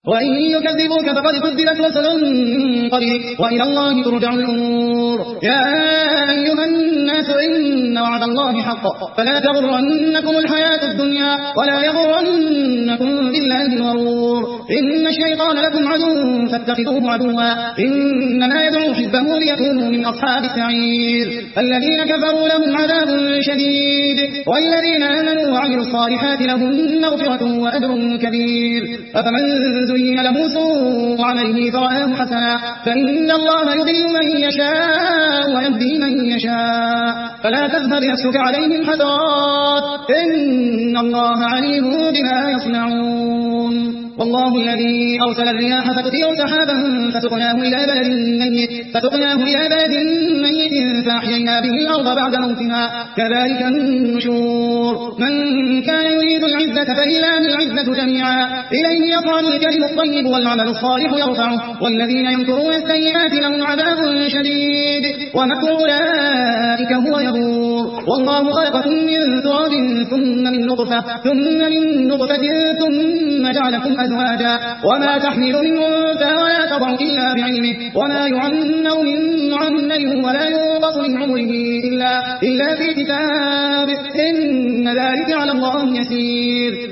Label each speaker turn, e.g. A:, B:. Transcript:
A: وإن يكذبوك فقد كذبت رسل من قبلك وإلى الله ترجع الأمور. يا أيها الناس إن وعد الله حق فلا تغرنكم الحياة الدنيا ولا يغرنكم بالله الغرور. إن الشيطان لكم عدو فاتخذوه عدوا إنما يدعو حزبه ليكونوا من أصحاب السعير. الذين كفروا لهم عذاب شديد والذين آمنوا وعملوا الصالحات لهم مغفرة وأجر كبير. أفمن زين له سوء عمله فرآه حسنا فإن الله يضل من يشاء ويهدي من يشاء فلا تذهب نفسك عليهم حسرات إن الله عليم بما يصنعون. والله الذي أرسل الرياح فتثير سحابا فسقناه إلى بلد ميت فأحيينا به الأرض بعد موتها كذلك النشور. من كان يريد العزة فلله العزة جميعا إليه يصعد الكلم الطيب والعمل الصالح يرفعه والذين يمكرون السيئات لهم عذاب شديد ومكر أولئك هو يبور. والله خلقكم من تراب ثم من نطفة ثم جعلكم أزواجا وما تحمل من أنثى ولا تضع إلا بعلمه وما يعمر من معمر ولا ينقص من عمره إلا في كتاب إن ذلك على الله يسير.